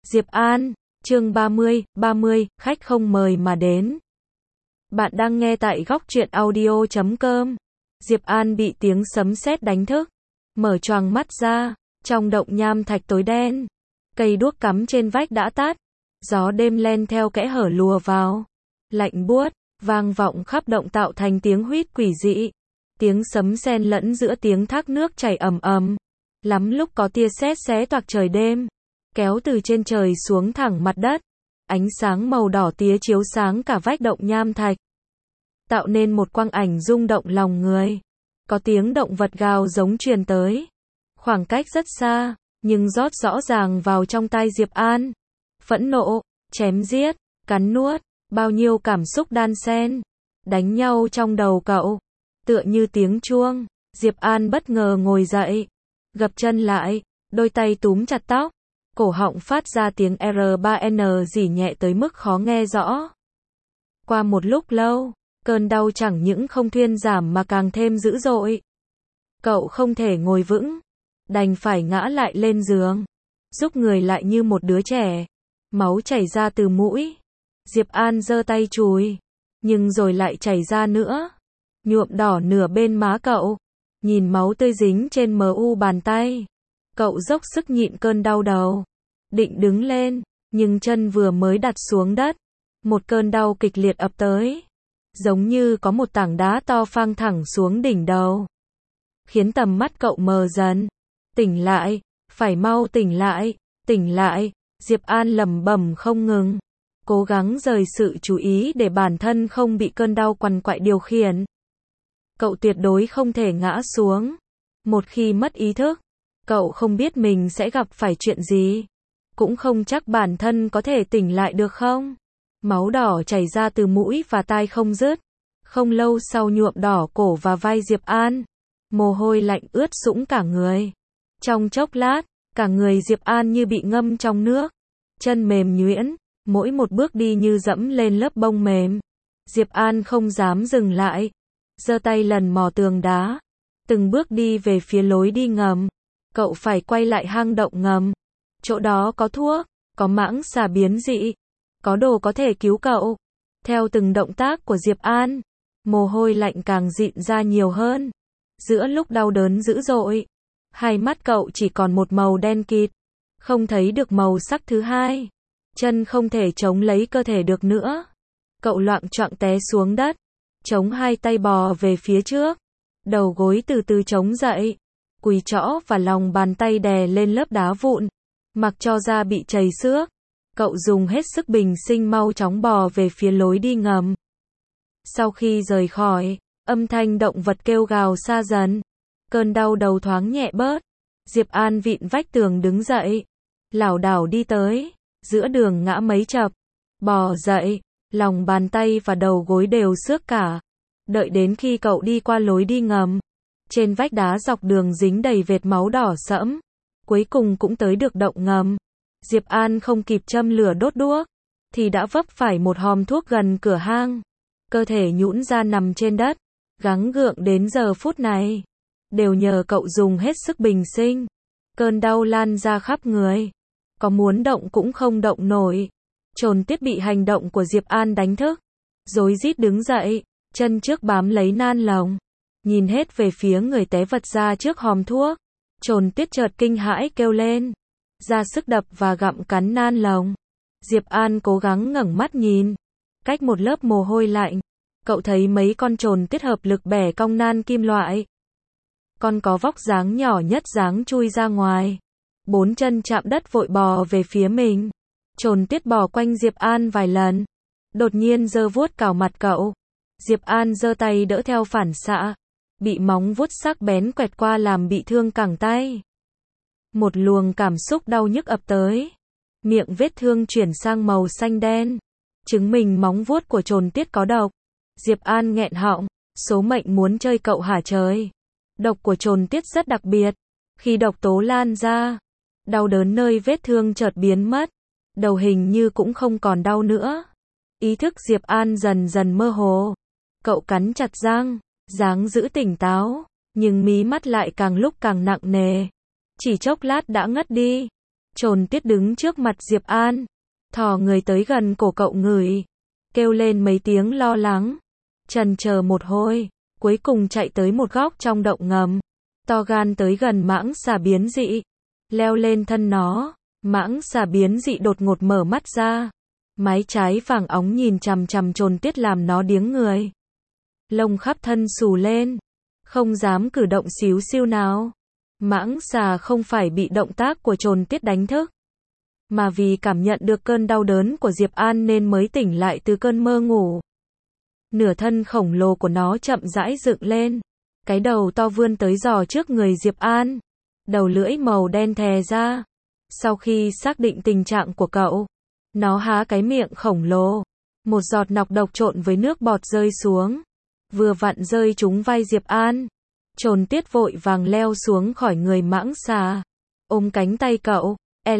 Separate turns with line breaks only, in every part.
Diệp An, chương 30, khách không mời mà đến. Bạn đang nghe tại góc truyện audio.com. Diệp An bị tiếng sấm sét đánh thức, mở choàng mắt ra, trong động nham thạch tối đen. Cây đuốc cắm trên vách đã tắt, gió đêm len theo kẽ hở lùa vào, lạnh buốt, vang vọng khắp động tạo thành tiếng huýt quỷ dị. Tiếng sấm xen lẫn giữa tiếng thác nước chảy ầm ầm, lắm lúc có tia sét xé toạc trời đêm, kéo từ trên trời xuống thẳng mặt đất. Ánh sáng màu đỏ tía chiếu sáng cả vách động nham thạch, tạo nên một quang ảnh rung động lòng người. Có tiếng động vật gào giống truyền tới, khoảng cách rất xa, nhưng rót rõ ràng vào trong tai Diệp An. Phẫn nộ, chém giết, cắn nuốt, bao nhiêu cảm xúc đan xen, đánh nhau trong đầu cậu. Tựa như tiếng chuông, Diệp An bất ngờ ngồi dậy, gập chân lại, đôi tay túm chặt tóc, cổ họng phát ra tiếng R3N rỉ nhẹ tới mức khó nghe rõ. Qua một lúc lâu, cơn đau chẳng những không thuyên giảm mà càng thêm dữ dội. Cậu không thể ngồi vững, đành phải ngã lại lên giường, rúc người lại như một đứa trẻ. Máu chảy ra từ mũi. Diệp An giơ tay chùi, nhưng rồi lại chảy ra nữa, nhuộm đỏ nửa bên má cậu. Nhìn máu tươi dính trên mu bàn tay, cậu dốc sức nhịn cơn đau đầu, định đứng lên, nhưng chân vừa mới đặt xuống đất, một cơn đau kịch liệt ập tới, giống như có một tảng đá to phang thẳng xuống đỉnh đầu, khiến tầm mắt cậu mờ dần. Tỉnh lại, phải mau tỉnh lại, tỉnh lại. Diệp An lẩm bẩm không ngừng, cố gắng rời sự chú ý để bản thân không bị cơn đau quằn quại điều khiển. Cậu tuyệt đối không thể ngã xuống. Một khi mất ý thức, cậu không biết mình sẽ gặp phải chuyện gì, cũng không chắc bản thân có thể tỉnh lại được không. Máu đỏ chảy ra từ mũi và tai không dứt, không lâu sau nhuộm đỏ cổ và vai Diệp An. Mồ hôi lạnh ướt sũng cả người. Trong chốc lát, cả người Diệp An như bị ngâm trong nước, chân mềm nhuyễn, mỗi một bước đi như dẫm lên lớp bông mềm. Diệp An không dám dừng lại, giơ tay lần mò tường đá, từng bước đi về phía lối đi ngầm. Cậu phải quay lại hang động ngầm, chỗ đó có thuốc, có mãng xà biến dị, có đồ có thể cứu cậu. Theo từng động tác của Diệp An, mồ hôi lạnh càng dịn ra nhiều hơn. Giữa lúc đau đớn dữ dội, hai mắt cậu chỉ còn một màu đen kịt, không thấy được màu sắc thứ hai. Chân không thể chống lấy cơ thể được nữa, cậu loạng choạng té xuống đất, chống hai tay bò về phía trước, đầu gối từ từ chống dậy, quỳ trõ và lòng bàn tay đè lên lớp đá vụn, mặc cho da bị trầy xước. Cậu dùng hết sức bình sinh mau chóng bò về phía lối đi ngầm. Sau khi rời khỏi, âm thanh động vật kêu gào xa dần, cơn đau đầu thoáng nhẹ bớt. Diệp An vịn vách tường đứng dậy, lảo đảo đi tới, giữa đường ngã mấy chập, bò dậy, lòng bàn tay và đầu gối đều xước cả. Đợi đến khi cậu đi qua lối đi ngầm, trên vách đá dọc đường dính đầy vệt máu đỏ sẫm, cuối cùng cũng tới được động ngầm. Diệp An không kịp châm lửa đốt đuốc, thì đã vấp phải một hòm thuốc gần cửa hang. Cơ thể nhũn ra nằm trên đất, gắng gượng đến giờ phút này, đều nhờ cậu dùng hết sức bình sinh. Cơn đau lan ra khắp người, có muốn động cũng không động nổi. Trồn Tiết bị hành động của Diệp An đánh thức, rối rít đứng dậy, chân trước bám lấy nan lồng, nhìn hết về phía người té vật ra trước hòm thuốc. Trồn Tiết chợt kinh hãi kêu lên, ra sức đập và gặm cắn nan lồng. Diệp An cố gắng ngẩng mắt nhìn, cách một lớp mồ hôi lạnh, cậu thấy mấy con trồn Tiết hợp lực bẻ cong nan kim loại. Con có vóc dáng nhỏ nhất dáng chui ra ngoài, bốn chân chạm đất vội bò về phía mình. Trồn Tiết bò quanh Diệp An vài lần, đột nhiên giơ vuốt cào mặt cậu. Diệp An giơ tay đỡ theo phản xạ, bị móng vuốt sắc bén quẹt qua làm bị thương cẳng tay. Một luồng cảm xúc đau nhức ập tới, miệng vết thương chuyển sang màu xanh đen, chứng minh móng vuốt của Trồn Tiết có độc. Diệp An nghẹn họng, số mệnh muốn chơi cậu hả trời. Độc của Trồn Tiết rất đặc biệt, khi độc tố lan ra, đau đớn nơi vết thương chợt biến mất, đầu hình như cũng không còn đau nữa. Ý thức Diệp An dần dần mơ hồ, cậu cắn chặt răng, dáng giữ tỉnh táo, nhưng mí mắt lại càng lúc càng nặng nề. Chỉ chốc lát đã ngất đi. Trồn Tuyết đứng trước mặt Diệp An, thò người tới gần cổ cậu ngửi, kêu lên mấy tiếng lo lắng, chần chờ một hồi, cuối cùng chạy tới một góc trong động ngầm, to gan tới gần mãng xà biến dị, leo lên thân nó. Mãng xà biến dị đột ngột mở mắt ra, mái trái vàng óng nhìn chằm chằm Trồn Tuyết làm nó điếng người. Lông khắp thân xù lên, không dám cử động xíu xiu nào. Mãng xà không phải bị động tác của Trồn Tuyết đánh thức, mà vì cảm nhận được cơn đau đớn của Diệp An nên mới tỉnh lại từ cơn mơ ngủ. Nửa thân khổng lồ của nó chậm rãi dựng lên, cái đầu to vươn tới giò trước người Diệp An, đầu lưỡi màu đen thè ra. Sau khi xác định tình trạng của cậu, nó há cái miệng khổng lồ, một giọt nọc độc trộn với nước bọt rơi xuống, vừa vặn rơi trúng vai Diệp An. Trồn Tuyết vội vàng leo xuống khỏi người mãng xà, ôm cánh tay cậu,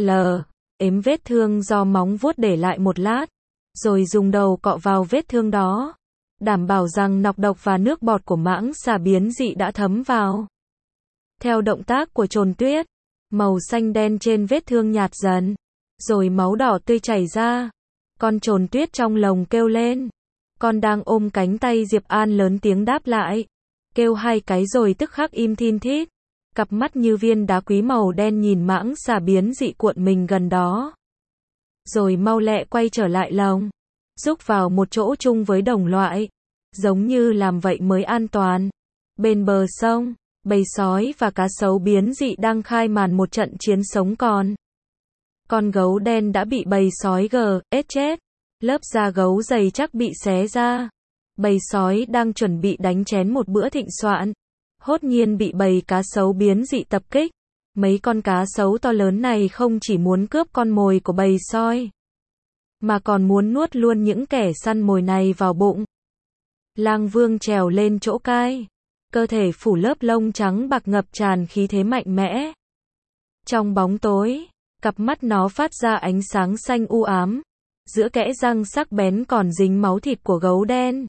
ếm vết thương do móng vuốt để lại một lát, rồi dùng đầu cọ vào vết thương đó, đảm bảo rằng nọc độc và nước bọt của mãng xà biến dị đã thấm vào. Theo động tác của Trồn Tuyết, màu xanh đen trên vết thương nhạt dần, rồi máu đỏ tươi chảy ra. Con Trồn Tuyết trong lồng kêu lên. Con đang ôm cánh tay Diệp An lớn tiếng đáp lại, kêu hai cái rồi tức khắc im thin thít. Cặp mắt như viên đá quý màu đen nhìn mãng xà biến dị cuộn mình gần đó, rồi mau lẹ quay trở lại lồng, rúc vào một chỗ chung với đồng loại, giống như làm vậy mới an toàn. Bên bờ sông, bầy sói và cá sấu biến dị đang khai màn một trận chiến sống còn. Con gấu đen đã bị bầy sói chết, lớp da gấu dày chắc bị xé ra. Bầy sói đang chuẩn bị đánh chén một bữa thịnh soạn, hốt nhiên bị bầy cá sấu biến dị tập kích. Mấy con cá sấu to lớn này không chỉ muốn cướp con mồi của bầy sói, mà còn muốn nuốt luôn những kẻ săn mồi này vào bụng. Lang Vương trèo lên chỗ cai, cơ thể phủ lớp lông trắng bạc ngập tràn khí thế mạnh mẽ. Trong bóng tối, cặp mắt nó phát ra ánh sáng xanh u ám, giữa kẽ răng sắc bén còn dính máu thịt của gấu đen.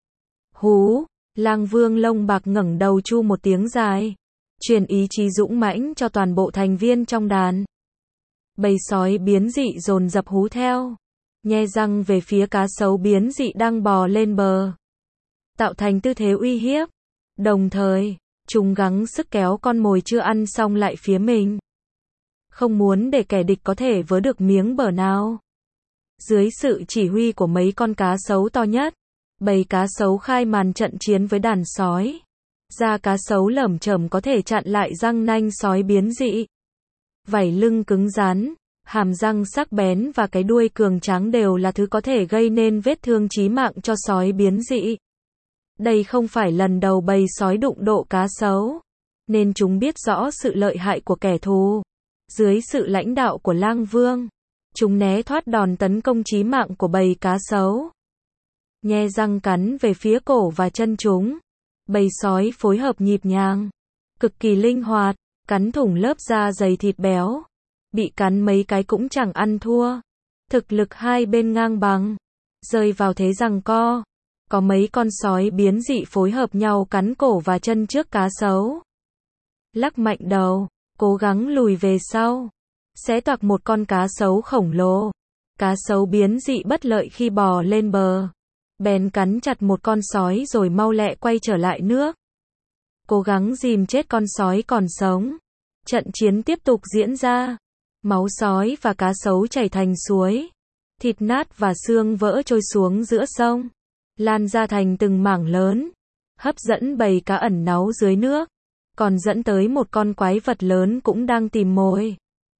Hú, Lang Vương lông bạc ngẩng đầu chu một tiếng dài, truyền ý chí dũng mãnh cho toàn bộ thành viên trong đàn. Bầy sói biến dị dồn dập hú theo, nhe răng về phía cá sấu biến dị đang bò lên bờ, tạo thành tư thế uy hiếp. Đồng thời, chúng gắng sức kéo con mồi chưa ăn xong lại phía mình, không muốn để kẻ địch có thể vớ được miếng bở nào. Dưới sự chỉ huy của mấy con cá sấu to nhất, bầy cá sấu khai màn trận chiến với đàn sói. Da cá sấu lởm chởm có thể chặn lại răng nanh sói biến dị. Vảy lưng cứng rắn, hàm răng sắc bén và cái đuôi cường tráng đều là thứ có thể gây nên vết thương chí mạng cho sói biến dị. Đây không phải lần đầu bầy sói đụng độ cá sấu, nên chúng biết rõ sự lợi hại của kẻ thù. Dưới sự lãnh đạo của Lang Vương, chúng né thoát đòn tấn công chí mạng của bầy cá sấu. Nhe răng cắn về phía cổ và chân chúng. Bầy sói phối hợp nhịp nhàng, cực kỳ linh hoạt, cắn thủng lớp da dày thịt béo. Bị cắn mấy cái cũng chẳng ăn thua. Thực lực hai bên ngang bằng, rơi vào thế giằng co. Có mấy con sói biến dị phối hợp nhau cắn cổ và chân trước cá sấu. Lắc mạnh đầu, cố gắng lùi về sau, xé toạc một con cá sấu khổng lồ. Cá sấu biến dị bất lợi khi bò lên bờ, bèn cắn chặt một con sói rồi mau lẹ quay trở lại nước, cố gắng dìm chết con sói còn sống. Trận chiến tiếp tục diễn ra, máu sói và cá sấu chảy thành suối, thịt nát và xương vỡ trôi xuống giữa sông, lan ra thành từng mảng lớn, hấp dẫn bầy cá ẩn náu dưới nước, còn dẫn tới một con quái vật lớn cũng đang tìm mồi.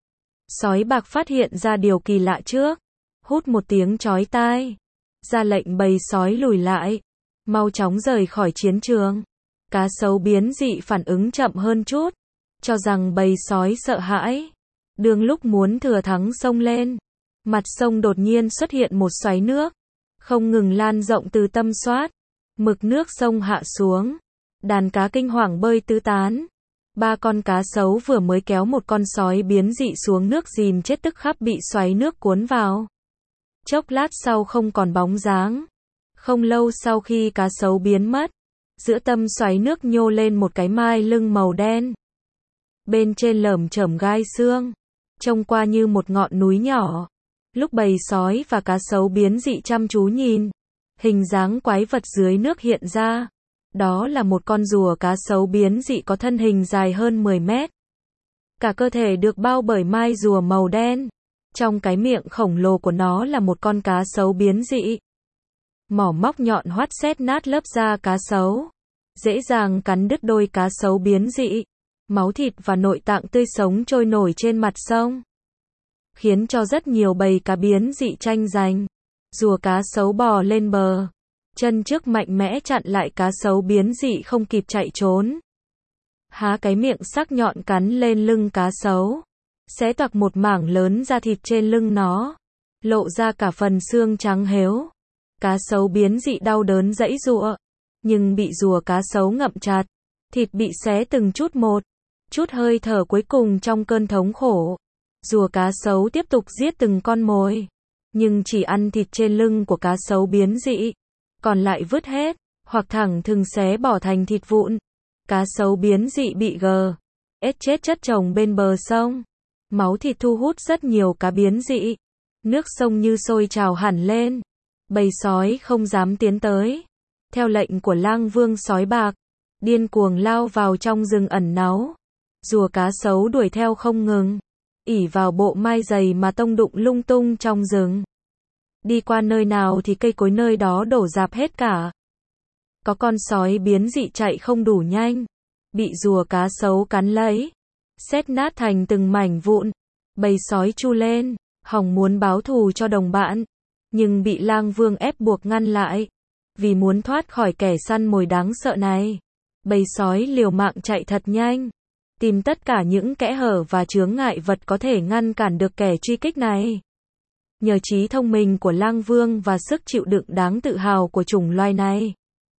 Sói bạc phát hiện ra điều kỳ lạ trước, hút một tiếng chói tai, ra lệnh bầy sói lùi lại, mau chóng rời khỏi chiến trường. Cá sấu biến dị phản ứng chậm hơn chút, cho rằng bầy sói sợ hãi. Đương lúc muốn thừa thắng xông lên, mặt sông đột nhiên xuất hiện một xoáy nước, không ngừng lan rộng từ tâm soát. Mực nước sông hạ xuống, đàn cá kinh hoàng bơi tứ tán. Ba con cá sấu vừa mới kéo một con sói biến dị xuống nước dìm chết tức khắc bị xoáy nước cuốn vào. Chốc lát sau không còn bóng dáng. Không lâu sau khi cá sấu biến mất, giữa tâm xoáy nước nhô lên một cái mai lưng màu đen. Bên trên lởm chởm gai xương. trông qua như một ngọn núi nhỏ. Lúc bầy sói và cá sấu biến dị chăm chú nhìn, hình dáng quái vật dưới nước hiện ra. Đó là một con rùa cá sấu biến dị có thân hình dài hơn 10 mét. Cả cơ thể được bao bởi mai rùa màu đen. Trong cái miệng khổng lồ của nó là một con cá sấu biến dị. Mỏ móc nhọn hoắt xét nát lớp da cá sấu, dễ dàng cắn đứt đôi cá sấu biến dị. Máu thịt và nội tạng tươi sống trôi nổi trên mặt sông, khiến cho rất nhiều bầy cá biến dị tranh giành. Rùa cá sấu bò lên bờ, chân trước mạnh mẽ chặn lại cá sấu biến dị không kịp chạy trốn. Há cái miệng sắc nhọn cắn lên lưng cá sấu, xé toạc một mảng lớn da thịt trên lưng nó, lộ ra cả phần xương trắng héo. Cá sấu biến dị đau đớn giãy giụa, nhưng bị rùa cá sấu ngậm chặt, thịt bị xé từng chút một, chút hơi thở cuối cùng trong cơn thống khổ. Rùa cá sấu tiếp tục giết từng con mồi, nhưng chỉ ăn thịt trên lưng của cá sấu biến dị, còn lại vứt hết, hoặc thẳng thừng xé bỏ thành thịt vụn. Cá sấu biến dị bị chết chất chồng bên bờ sông. Máu thịt thu hút rất nhiều cá biến dị. Nước sông như sôi trào hẳn lên. Bầy sói không dám tiến tới. Theo lệnh của lang vương sói bạc, điên cuồng lao vào trong rừng ẩn náu. Rùa cá sấu đuổi theo không ngừng, ỷ vào bộ mai dày mà tông đụng lung tung trong rừng. Đi qua nơi nào thì cây cối nơi đó đổ rạp hết cả. Có con sói biến dị chạy không đủ nhanh, bị rùa cá sấu cắn lấy, xét nát thành từng mảnh vụn. Bầy sói chu lên, hòng muốn báo thù cho đồng bạn, nhưng bị lang vương ép buộc ngăn lại. Vì muốn thoát khỏi kẻ săn mồi đáng sợ này, bầy sói liều mạng chạy thật nhanh, tìm tất cả những kẽ hở và chướng ngại vật có thể ngăn cản được kẻ truy kích này. Nhờ trí thông minh của lang vương và sức chịu đựng đáng tự hào của chủng loài này,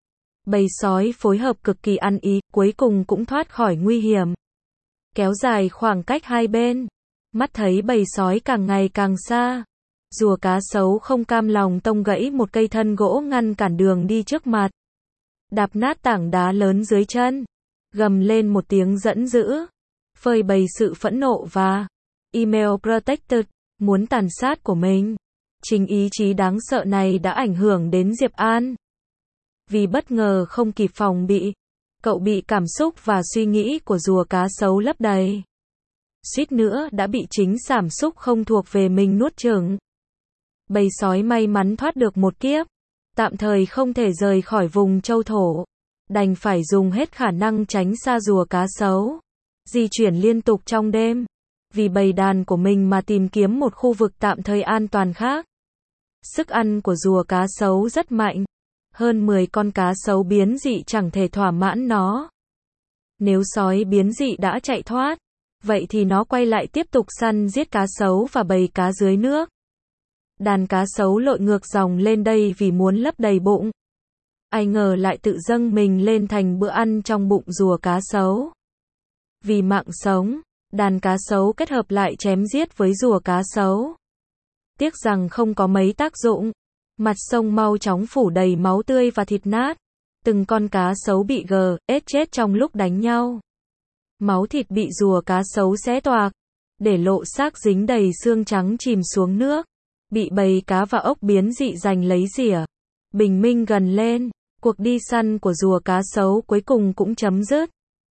bầy sói phối hợp cực kỳ ăn ý, cuối cùng cũng thoát khỏi nguy hiểm. Kéo dài khoảng cách hai bên, mắt thấy bầy sói càng ngày càng xa. Rùa cá sấu không cam lòng tông gãy một cây thân gỗ ngăn cản đường đi trước mặt, đạp nát tảng đá lớn dưới chân, gầm lên một tiếng giận dữ, phơi bày sự phẫn nộ và email protected, muốn tàn sát của mình. Chính ý chí đáng sợ này đã ảnh hưởng đến Diệp An. Vì bất ngờ không kịp phòng bị, cậu bị cảm xúc và suy nghĩ của rùa cá sấu lấp đầy. Suýt nữa đã bị chính cảm xúc không thuộc về mình nuốt chửng. Bầy sói may mắn thoát được một kiếp, tạm thời không thể rời khỏi vùng châu thổ, đành phải dùng hết khả năng tránh xa rùa cá sấu, di chuyển liên tục trong đêm, vì bầy đàn của mình mà tìm kiếm một khu vực tạm thời an toàn khác. Sức ăn của rùa cá sấu rất mạnh, hơn 10 con cá sấu biến dị chẳng thể thỏa mãn nó. Nếu sói biến dị đã chạy thoát, vậy thì nó quay lại tiếp tục săn giết cá sấu và bầy cá dưới nước. Đàn cá sấu lội ngược dòng lên đây vì muốn lấp đầy bụng. Ai ngờ lại tự dâng mình lên thành bữa ăn trong bụng rùa cá sấu. Vì mạng sống, đàn cá sấu kết hợp lại chém giết với rùa cá sấu. Tiếc rằng không có mấy tác dụng. Mặt sông mau chóng phủ đầy máu tươi và thịt nát. Từng con cá sấu bị chết trong lúc đánh nhau. Máu thịt bị rùa cá sấu xé toạc, để lộ xác dính đầy xương trắng chìm xuống nước. Bị bầy cá và ốc biến dị giành lấy rỉa. Bình minh gần lên, cuộc đi săn của rùa cá sấu cuối cùng cũng chấm dứt.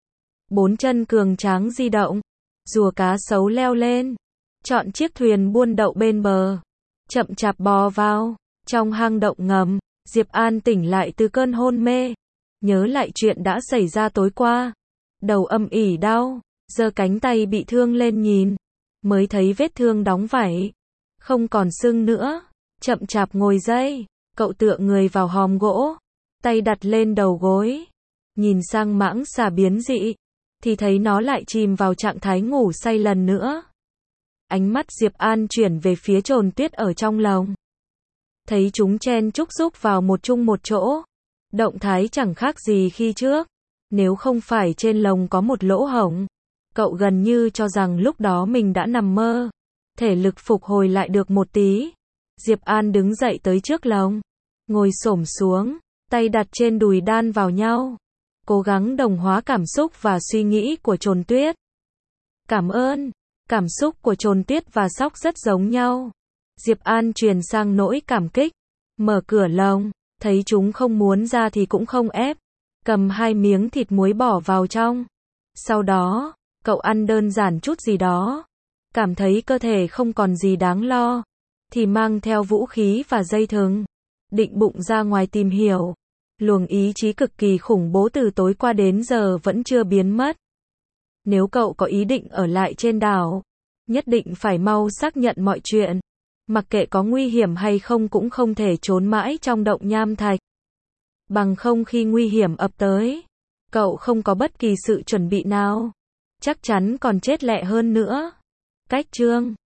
4 chân cường tráng di động, rùa cá sấu leo lên, chọn chiếc thuyền buôn đậu bên bờ, chậm chạp bò vào trong hang động ngầm. Diệp An tỉnh lại từ cơn hôn mê, nhớ lại chuyện đã xảy ra tối qua, đầu âm ỉ đau, giơ cánh tay bị thương lên nhìn, mới thấy vết thương đóng vảy, không còn sưng nữa. Chậm chạp ngồi dậy, cậu tựa người vào hòm gỗ, tay đặt lên đầu gối, nhìn sang mãng xà biến dị, thì thấy nó lại chìm vào trạng thái ngủ say lần nữa. Ánh mắt Diệp An chuyển về phía trồn tuyết ở trong lồng, thấy chúng chen chúc rúc vào một chung một chỗ, động thái chẳng khác gì khi trước. Nếu không phải trên lồng có một lỗ hổng, cậu gần như cho rằng lúc đó mình đã nằm mơ. Thể lực phục hồi lại được một tí, Diệp An đứng dậy tới trước lồng, ngồi xổm xuống, tay đặt trên đùi đan vào nhau, cố gắng đồng hóa cảm xúc và suy nghĩ của trồn tuyết. Cảm ơn, Cảm xúc của Trồn Tuyết và Sóc rất giống nhau. Diệp An truyền sang nỗi cảm kích. Mở cửa lồng, thấy chúng không muốn ra thì cũng không ép. Cầm 2 miếng thịt muối bỏ vào trong. Sau đó, cậu ăn đơn giản chút gì đó. Cảm thấy cơ thể không còn gì đáng lo. Thì mang theo vũ khí và dây thừng. Định bụng ra ngoài tìm hiểu. Luồng ý chí cực kỳ khủng bố từ tối qua đến giờ vẫn chưa biến mất. Nếu cậu có ý định ở lại trên đảo, nhất định phải mau xác nhận mọi chuyện. Mặc kệ có nguy hiểm hay không cũng không thể trốn mãi trong động nham thạch. Bằng không khi nguy hiểm ập tới, cậu không có bất kỳ sự chuẩn bị nào, chắc chắn còn chết lẹ hơn nữa. Cách chương